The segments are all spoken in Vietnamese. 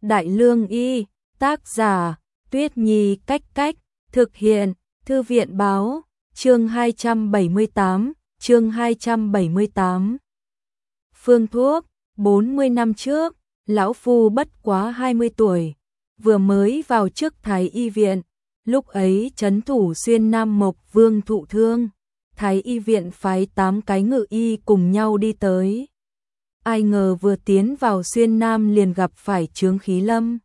Đại Lương Y, tác giả, Tuyết Nhi Cách Cách, thực hiện, Thư viện Báo, chương 278, chương 278. Phương thuốc, 40 năm trước, lão phu bất quá 20 tuổi, vừa mới vào chức Thái y viện, lúc ấy trấn thủ Xuyên Nam Mộc Vương thụ thương, Thái y viện phái 8 cái ngự y cùng nhau đi tới. Ai ngờ vừa tiến vào Xuyên Nam liền gặp phải Chướng Khí Lâm.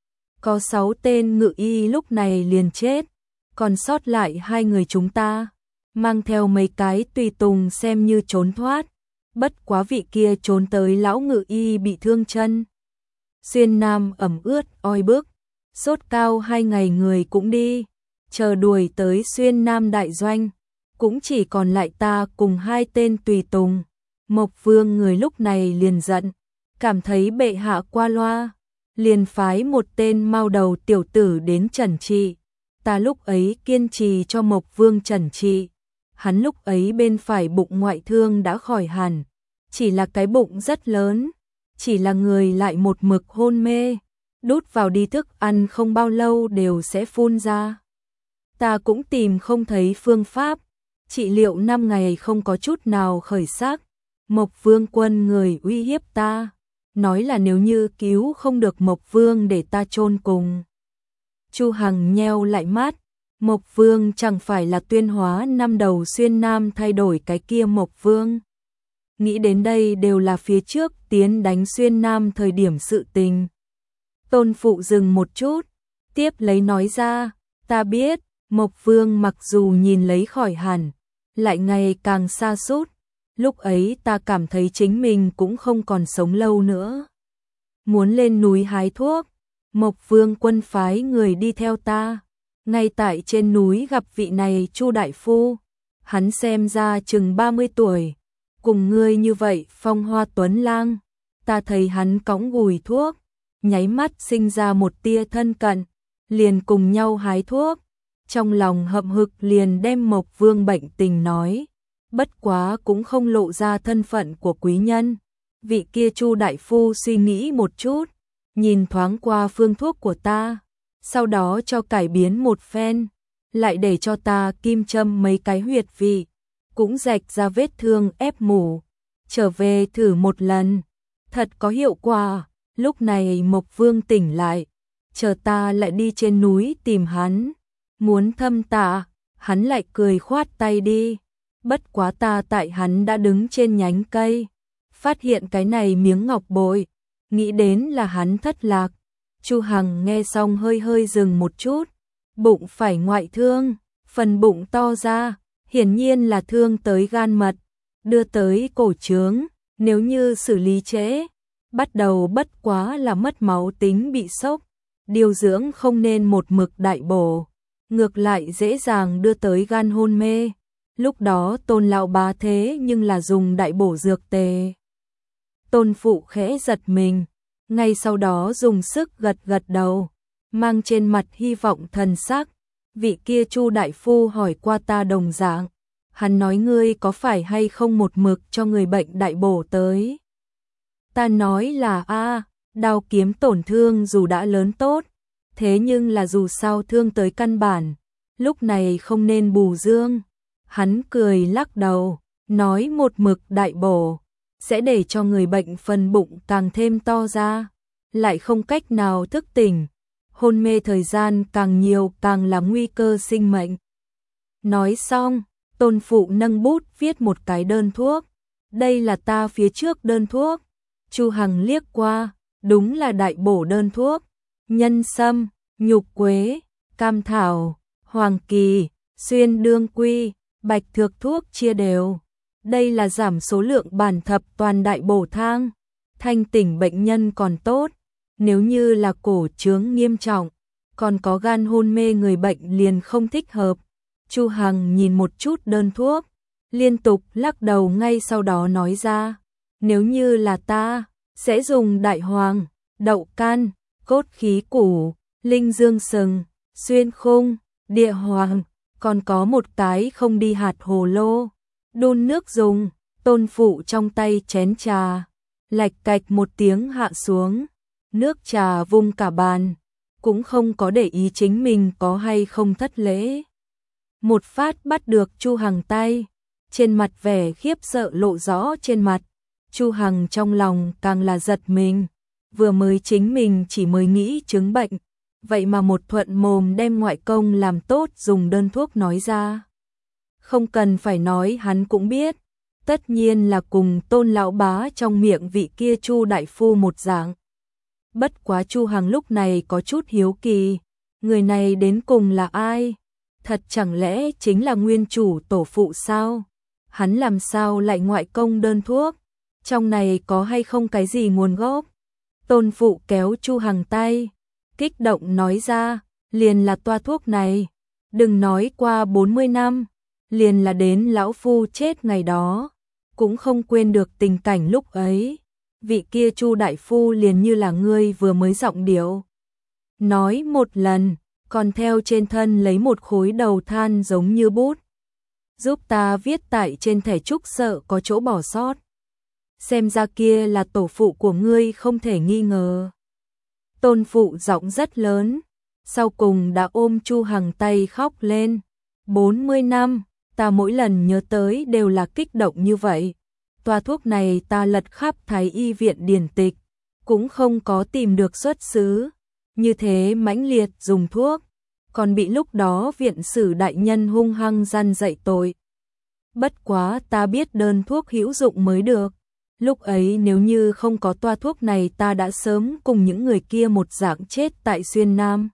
Có 6 tên ngự y lúc này liền chết, còn sót lại 2 người chúng ta, mang theo mấy cái tùy tùng xem như trốn thoát, bất quá vị kia trốn tới lão ngự y bị thương chân. Xuyên Nam ẩm ướt oi bức, sốt cao 2 ngày người cũng đi, chờ đuổi tới Xuyên Nam đại doanh, cũng chỉ còn lại ta cùng 2 tên tùy tùng. Mộc Vương người lúc này liền giận, cảm thấy bệ hạ qua loa, liền phái một tên mao đầu tiểu tử đến trần trị. Ta lúc ấy kiên trì cho Mộc Vương trần trị, hắn lúc ấy bên phải bụng ngoại thương đã khỏi hẳn, chỉ là cái bụng rất lớn, chỉ là người lại một mực hôn mê, đút vào đi thức ăn không bao lâu đều sẽ phun ra. Ta cũng tìm không thấy phương pháp, trị liệu 5 ngày không có chút nào khởi sắc. Mộc Vương quân người uy hiếp ta, nói là nếu như cứu không được Mộc Vương để ta chôn cùng. Chu Hằng nheo lại mắt, Mộc Vương chẳng phải là Tuyên Hóa năm đầu Xuyên Nam thay đổi cái kia Mộc Vương. Nghĩ đến đây đều là phía trước tiến đánh Xuyên Nam thời điểm sự tình. Tôn Phụ dừng một chút, tiếp lấy nói ra, ta biết, Mộc Vương mặc dù nhìn lấy khỏi hẳn, lại ngày càng sa sút. Lúc ấy ta cảm thấy chính mình cũng không còn sống lâu nữa. Muốn lên núi hái thuốc, Mộc Vương quân phái người đi theo ta. Ngay tại trên núi gặp vị này Chu đại phu, hắn xem ra chừng 30 tuổi, cùng ngươi như vậy phong hoa tuấn lang. Ta thấy hắn cõng gùi thuốc, nháy mắt sinh ra một tia thân cận, liền cùng nhau hái thuốc. Trong lòng hậm hực liền đem Mộc Vương bệnh tình nói. Bất quá cũng không lộ ra thân phận của quý nhân. Vị kia Chu đại phu suy nghĩ một chút, nhìn thoáng qua phương thuốc của ta, sau đó cho cải biến một phen, lại để cho ta kim châm mấy cái huyệt vị, cũng rạch ra vết thương ép mủ, trở về thử một lần, thật có hiệu quả. Lúc này Mộc Vương tỉnh lại, chờ ta lại đi trên núi tìm hắn, muốn thâm tạ, hắn lại cười khoát tay đi. Bất quá ta tại hắn đã đứng trên nhánh cây, phát hiện cái này miếng ngọc bội, nghĩ đến là hắn thất lạc. Chu Hằng nghe xong hơi hơi dừng một chút, bụng phải ngoại thương, phần bụng to ra, hiển nhiên là thương tới gan mật, đưa tới cổ trướng, nếu như xử lý trễ, bắt đầu bất quá là mất máu tính bị sốc, điều dưỡng không nên một mực đại bổ, ngược lại dễ dàng đưa tới gan hôn mê. Lúc đó Tôn lão bá thế nhưng là dùng đại bổ dược tề. Tôn Phụ khẽ giật mình, ngay sau đó dùng sức gật gật đầu, mang trên mặt hy vọng thần sắc. Vị kia Chu đại phu hỏi qua ta đồng dạng, hắn nói ngươi có phải hay không một mực cho người bệnh đại bổ tới. Ta nói là đao kiếm tổn thương dù đã lớn tốt, thế nhưng là dù sao thương tới căn bản, lúc này không nên bù dương. Hắn cười lắc đầu, nói một mực đại bổ, sẽ để cho người bệnh phần bụng càng thêm to ra, lại không cách nào thức tỉnh, hôn mê thời gian càng nhiều càng là nguy cơ sinh mệnh. Nói xong, Tôn Phụ nâng bút viết một cái đơn thuốc, đây là ta phía trước đơn thuốc. Chu Hằng liếc qua, đúng là đại bổ đơn thuốc, nhân sâm, nhục quế, cam thảo, hoàng kỳ, xuyên đương quy, bạch thược thuốc chia đều. Đây là giảm số lượng bản thập toàn đại bổ thang, thanh tỉnh bệnh nhân còn tốt, nếu như là cổ trướng nghiêm trọng, còn có gan hôn mê người bệnh liền không thích hợp. Chu Hằng nhìn một chút đơn thuốc, liên tục lắc đầu, ngay sau đó nói ra, nếu như là ta, sẽ dùng đại hoàng, đậu can, cốt khí củ, linh dương sừng, xuyên khung, địa hoàng, còn có một cái không đi hạt hồ lô, đun nước dùng. Tôn Phụ trong tay chén trà, lạch cạch một tiếng hạ xuống, nước trà vung cả bàn, cũng không có để ý chính mình có hay không thất lễ. Một phát bắt được Chu Hằng tay, trên mặt vẻ khiếp sợ lộ rõ trên mặt. Chu Hằng trong lòng càng là giật mình, vừa mới chính mình chỉ mới nghĩ chứng bệnh, vậy mà một thuận mồm đem ngoại công làm tốt dùng đơn thuốc nói ra. Không cần phải nói hắn cũng biết, tất nhiên là cùng Tôn lão bá trong miệng vị kia Chu đại phu một dạng. Bất quá Chu Hằng lúc này có chút hiếu kỳ, người này đến cùng là ai? Thật chẳng lẽ chính là nguyên chủ tổ phụ sao? Hắn làm sao lại ngoại công đơn thuốc? Trong này có hay không cái gì nguồn gốc? Tôn phụ kéo Chu Hằng tay, kích động nói ra, liền là toa thuốc này, đừng nói qua 40 năm, liền là đến lão phu chết ngày đó, cũng không quên được tình cảnh lúc ấy. Vị kia Chu đại phu liền như là ngươi vừa mới giọng điệu nói một lần, còn theo trên thân lấy một khối đầu than giống như bút, giúp ta viết tại trên thẻ trúc sợ có chỗ bỏ sót. Xem ra kia là tổ phụ của ngươi không thể nghi ngờ. Tôn phụ giọng rất lớn, sau cùng đã ôm Chu Hằng tay khóc lên. 40 năm, ta mỗi lần nhớ tới đều là kích động như vậy. Toa thuốc này ta lật khắp Thái y viện điển tịch, cũng không có tìm được xuất xứ. Như thế mãnh liệt dùng thuốc, còn bị lúc đó viện sử đại nhân hung hăng gian dạy tội. Bất quá ta biết đơn thuốc hữu dụng mới được. Lúc ấy nếu như không có toa thuốc này ta đã sớm cùng những người kia một dạng chết tại Xuyên Nam.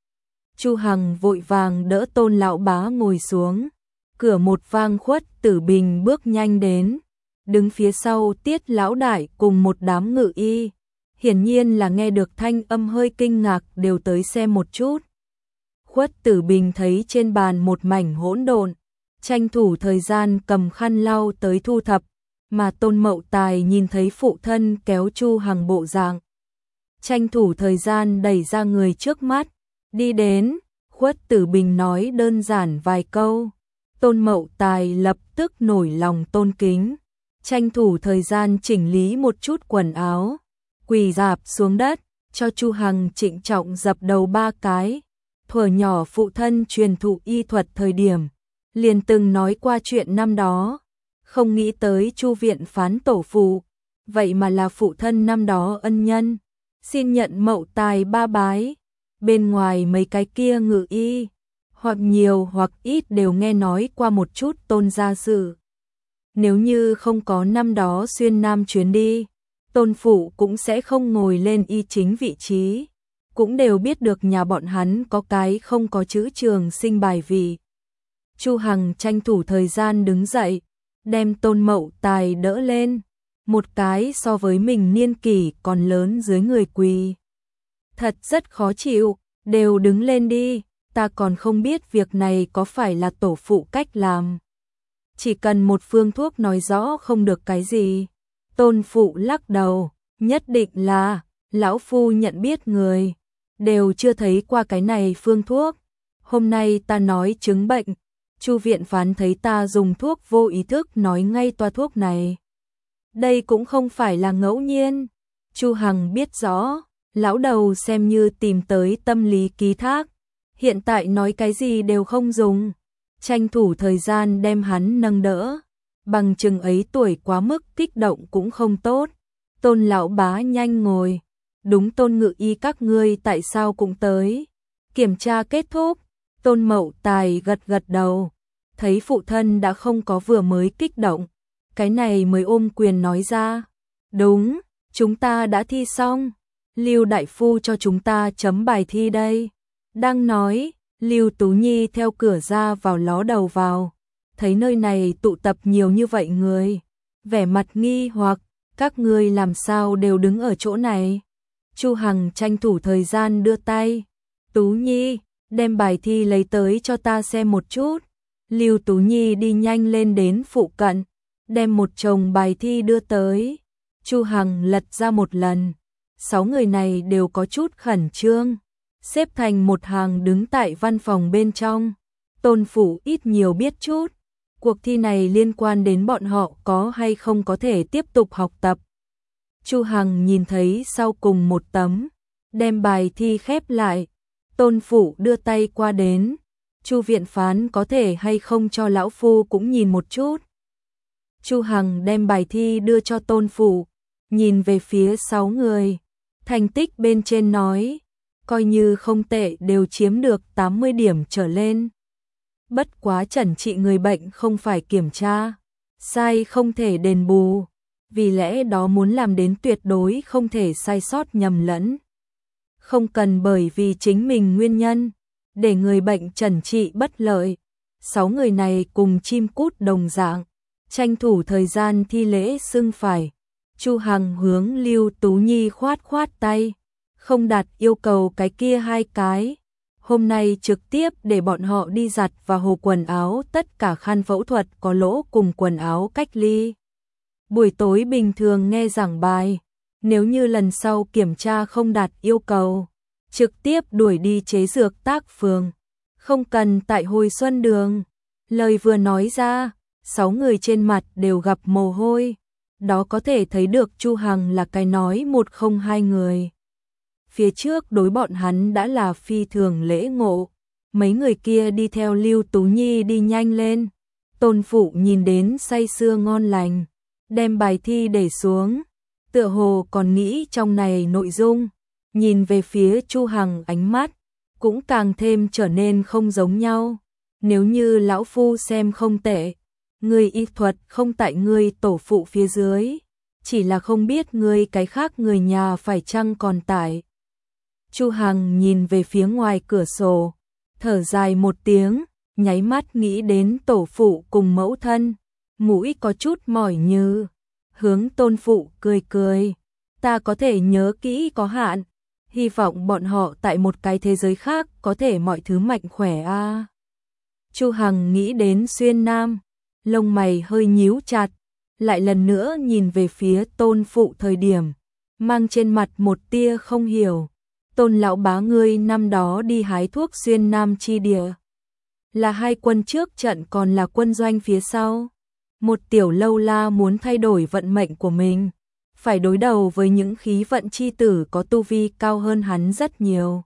Chu Hằng vội vàng đỡ Tôn lão bá ngồi xuống. Cửa một vang Khuất Tử Bình bước nhanh đến. Đứng phía sau Tiết lão đại cùng một đám ngự y. Hiển nhiên là nghe được thanh âm hơi kinh ngạc đều tới xem một chút. Khuất Tử Bình thấy trên bàn một mảnh hỗn độn, tranh thủ thời gian cầm khăn lau tới thu thập, mà Tôn Mậu Tài nhìn thấy phụ thân kéo Chu Hằng bộ dạng, tranh thủ thời gian đẩy ra người trước mắt, đi đến. Khuất Tử Bình nói đơn giản vài câu, Tôn Mậu Tài lập tức nổi lòng tôn kính, tranh thủ thời gian chỉnh lý một chút quần áo, quỳ rạp xuống đất, cho Chu Hằng trịnh trọng dập đầu 3 cái. Thuở nhỏ phụ thân truyền thụ y thuật thời điểm, liền từng nói qua chuyện năm đó, không nghĩ tới Chu viện phán tổ phụ, vậy mà là phụ thân năm đó ân nhân, xin nhận Mậu Tài 3 bái. Bên ngoài mấy cái kia ngự y, hoặc nhiều hoặc ít đều nghe nói qua một chút Tôn gia sự. Nếu như không có năm đó Xuyên Nam chuyến đi, Tôn phụ cũng sẽ không ngồi lên y chính vị trí, cũng đều biết được nhà bọn hắn có cái không có chữ trường sinh bài vị. Chu Hằng tranh thủ thời gian đứng dậy, đem Tôn Mậu Tài đỡ lên, một cái so với mình niên kỷ còn lớn dưới người quỳ. Thật rất khó chịu, đều đứng lên đi, ta còn không biết việc này có phải là tổ phụ cách làm. Chỉ cần một phương thuốc nói rõ không được cái gì. Tôn phụ lắc đầu, nhất định là, lão phu nhận biết người, đều chưa thấy qua cái này phương thuốc. Hôm nay ta nói chứng bệnh, Chu viện phán thấy ta dùng thuốc vô ý thức nói ngay toa thuốc này. Đây cũng không phải là ngẫu nhiên. Chu Hằng biết rõ, lão đầu xem như tìm tới tâm lý ký thác, hiện tại nói cái gì đều không dùng, tranh thủ thời gian đem hắn nâng đỡ. Bằng chừng ấy tuổi quá mức kích động cũng không tốt. Tôn lão bá nhanh ngồi. Đúng, Tôn ngự y các ngươi tại sao cũng tới? Kiểm tra kết thúc, Tôn Mậu Tài gật gật đầu, thấy phụ thân đã không có vừa mới kích động, cái này mới ôm quyền nói ra. Đúng, chúng ta đã thi xong, Lưu đại phu cho chúng ta chấm bài thi đây. Đang nói, Lưu Tú Nhi theo cửa ra vào ló đầu vào, thấy nơi này tụ tập nhiều như vậy người, vẻ mặt nghi hoặc, các ngươi làm sao đều đứng ở chỗ này? Chu Hằng tranh thủ thời gian đưa tay, Tú Nhi, đem bài thi lấy tới cho ta xem một chút. Lưu Tú Nhi đi nhanh lên đến phụ cận, đem một chồng bài thi đưa tới. Chu Hằng lật ra một lần, 6 người này đều có chút khẩn trương, xếp thành một hàng đứng tại văn phòng bên trong. Tôn phủ ít nhiều biết chút, cuộc thi này liên quan đến bọn họ có hay không có thể tiếp tục học tập. Chu Hằng nhìn thấy sau cùng một tấm, đem bài thi khép lại. Tôn Phụ đưa tay qua đến. Chu viện phán có thể hay không cho lão phu cũng nhìn một chút. Chu Hằng đem bài thi đưa cho Tôn Phụ, nhìn về phía 6 người. Thành tích bên trên nói, coi như không tệ đều chiếm được 80 điểm trở lên. Bất quá trần trị người bệnh không phải kiểm tra, sai không thể đền bù, vì lẽ đó muốn làm đến tuyệt đối không thể sai sót nhầm lẫn. Không cần bởi vì chính mình nguyên nhân, để người bệnh trần trị bất lợi. 6 người này cùng chim cút đồng dạng, tranh thủ thời gian thi lễ xưng phải. Chu Hằng hướng Lưu Tú Nhi khoát khoát tay, không đạt yêu cầu cái kia 2 cái. Hôm nay trực tiếp để bọn họ đi giặt và hồ quần áo tất cả khăn phẫu thuật có lỗ cùng quần áo cách ly. Buổi tối bình thường nghe giảng bài, nếu như lần sau kiểm tra không đạt yêu cầu, trực tiếp đuổi đi chế dược tác phường, không cần tại Hồi Xuân Đường. Lời vừa nói ra, 6 người trên mặt đều gặp mồ hôi, đó có thể thấy được Chu Hằng là cái nói một không hai người. Phía trước đối bọn hắn đã là phi thường lễ ngộ, mấy người kia đi theo Lưu Tú Nhi đi nhanh lên. Tôn Phụ nhìn đến say sưa ngon lành, đem bài thi để xuống, tựa hồ còn nghĩ trong này nội dung, nhìn về phía Chu Hằng ánh mắt cũng càng thêm trở nên không giống nhau. Nếu như lão phu xem không tệ, người y thuật không tại người tổ phụ phía dưới, chỉ là không biết người cái khác người nhà phải chăng còn tại. Chu Hằng nhìn về phía ngoài cửa sổ, thở dài một tiếng, nháy mắt nghĩ đến tổ phụ cùng mẫu thân, mũi có chút mỏi như. Hướng Tôn Phụ cười cười, ta có thể nhớ kỹ có hạn, hy vọng bọn họ tại một cái thế giới khác có thể mọi thứ mạnh khỏe a. Chu Hằng nghĩ đến Xuyên Nam, lông mày hơi nhíu chặt, lại lần nữa nhìn về phía Tôn Phụ thời điểm, mang trên mặt một tia không hiểu. Tôn lão bá ngươi năm đó đi hái thuốc Xuyên Nam chi địa, là hai quân trước trận còn là quân doanh phía sau. Một tiểu lâu la muốn thay đổi vận mệnh của mình, phải đối đầu với những khí vận chi tử có tu vi cao hơn hắn rất nhiều.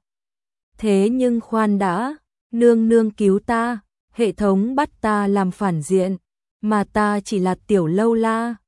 Thế nhưng khoan đã, nương nương cứu ta, hệ thống bắt ta làm phản diện, mà ta chỉ là tiểu lâu la,